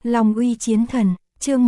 Long uy chiến thần, chương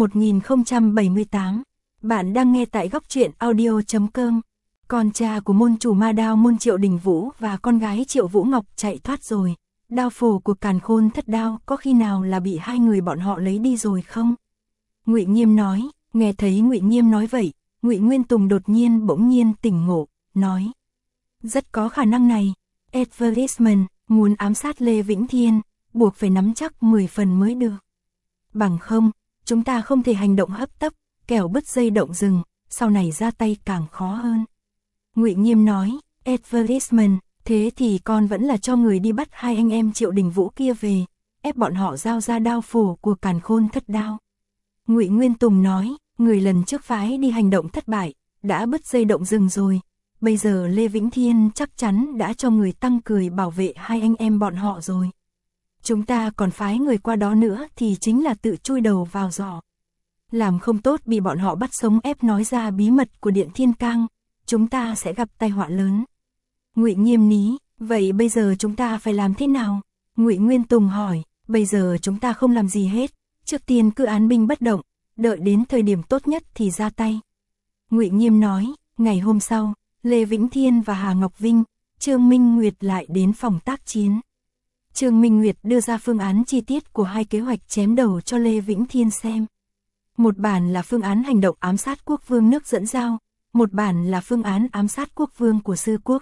1078. Bạn đang nghe tại góc truyện audio.com. Con cha của môn chủ ma đao môn Triệu Đình Vũ và con gái Triệu Vũ Ngọc chạy thoát rồi. Đao phổ của Càn Khôn Thất Đao có khi nào là bị hai người bọn họ lấy đi rồi không? Ngụy Nghiêm nói. Nghe thấy Ngụy Nghiêm nói vậy, Ngụy Nguyên Tùng bỗng nhiên tỉnh ngộ, nói: rất có khả năng này. Advertisement muốn ám sát Lê Vĩnh Thiên, buộc phải nắm chắc 10 phần mới được. Bằng không, chúng ta không thể hành động hấp tấp, kẻo bứt dây động rừng, sau này ra tay càng khó hơn. Ngụy Nghiêm nói: Advertisement, thế thì con vẫn là cho người đi bắt hai anh em Triệu Đình Vũ kia về, ép bọn họ giao ra đao phổ của Càn Khôn Thất Đao. Ngụy Nguyên Tùng nói: người lần trước phái đi hành động thất bại, đã bứt dây động rừng rồi. Bây giờ Lê Vĩnh Thiên chắc chắn đã cho người tăng cường bảo vệ hai anh em bọn họ rồi. Chúng ta còn phái người qua đó nữa thì chính là tự chui đầu vào giỏ. Làm không tốt bị bọn họ bắt sống ép nói ra bí mật của Điện Thiên Cang, chúng ta sẽ gặp tai họa lớn. Ngụy Nghiêm ní, vậy bây giờ chúng ta phải làm thế nào? Ngụy Nguyên Tùng hỏi. Bây giờ chúng ta không làm gì hết, trước tiên cứ án binh bất động, đợi đến thời điểm tốt nhất thì ra tay. Ngụy Nghiêm nói. Ngày hôm sau, Lê Vĩnh Thiên và Hà Ngọc Vinh, Trương Minh Nguyệt lại đến phòng tác chiến. Trương Minh Nguyệt đưa ra phương án chi tiết của hai kế hoạch chém đầu cho Lê Vĩnh Thiên xem. Một bản là phương án hành động ám sát quốc vương nước dẫn giao, một bản là phương án ám sát quốc vương của Sư Quốc.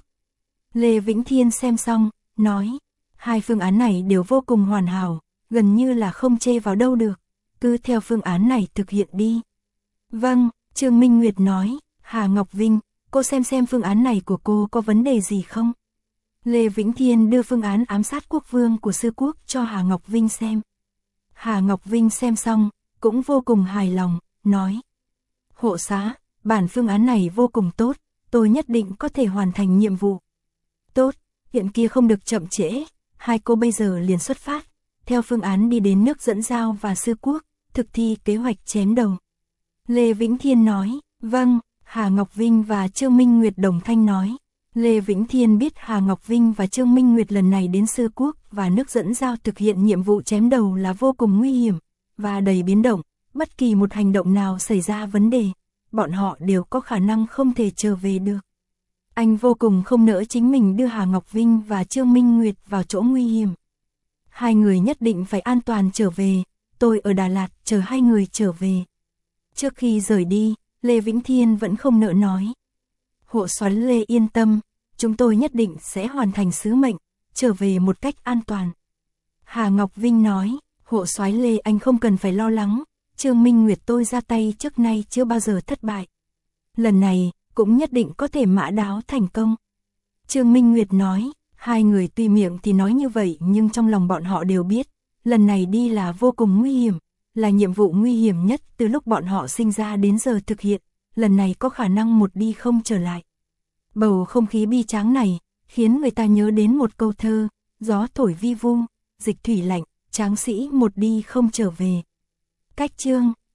Lê Vĩnh Thiên xem xong, nói: hai phương án này đều vô cùng hoàn hảo, gần như là không chê vào đâu được, cứ theo phương án này thực hiện đi. Vâng, Trương Minh Nguyệt nói. Hà Ngọc Vinh, cô xem phương án này của cô có vấn đề gì không? Lê Vĩnh Thiên đưa phương án ám sát quốc vương của Sư Quốc cho Hà Ngọc Vinh xem. Hà Ngọc Vinh xem xong, cũng vô cùng hài lòng, nói: hộ xá, bản phương án này vô cùng tốt, tôi nhất định có thể hoàn thành nhiệm vụ. Tốt, hiện kia không được chậm trễ, hai cô bây giờ liền xuất phát, theo phương án đi đến nước dẫn giao và Sư Quốc, thực thi kế hoạch chém đầu. Lê Vĩnh Thiên nói. Vâng. Hà Ngọc Vinh và Trương Minh Nguyệt đồng thanh nói. Lê Vĩnh Thiên biết Hà Ngọc Vinh và Trương Minh Nguyệt lần này đến Sư Quốc và nước dẫn giao thực hiện nhiệm vụ chém đầu là vô cùng nguy hiểm và đầy biến động, bất kỳ một hành động nào xảy ra vấn đề, bọn họ đều có khả năng không thể trở về được. Anh vô cùng không nỡ chính mình đưa Hà Ngọc Vinh và Trương Minh Nguyệt vào chỗ nguy hiểm. Hai người nhất định phải an toàn trở về, tôi ở Đà Lạt chờ hai người trở về. Trước khi rời đi, Lê Vĩnh Thiên vẫn không nỡ nói: hộ soái Lê yên tâm, chúng tôi nhất định sẽ hoàn thành sứ mệnh, trở về một cách an toàn. Hà Ngọc Vinh nói: hộ soái Lê anh không cần phải lo lắng, Trương Minh Nguyệt tôi ra tay trước nay chưa bao giờ thất bại. Lần này, cũng nhất định có thể mã đáo thành công. Trương Minh Nguyệt nói. Hai người tuy miệng thì nói như vậy nhưng trong lòng bọn họ đều biết, lần này đi là vô cùng nguy hiểm, là nhiệm vụ nguy hiểm nhất từ lúc bọn họ sinh ra đến giờ thực hiện, lần này có khả năng một đi không trở lại. Bầu không khí bi tráng này, khiến người ta nhớ đến một câu thơ: gió thổi vi vu, dịch thủy lạnh, tráng sĩ một đi không trở về. Cách chương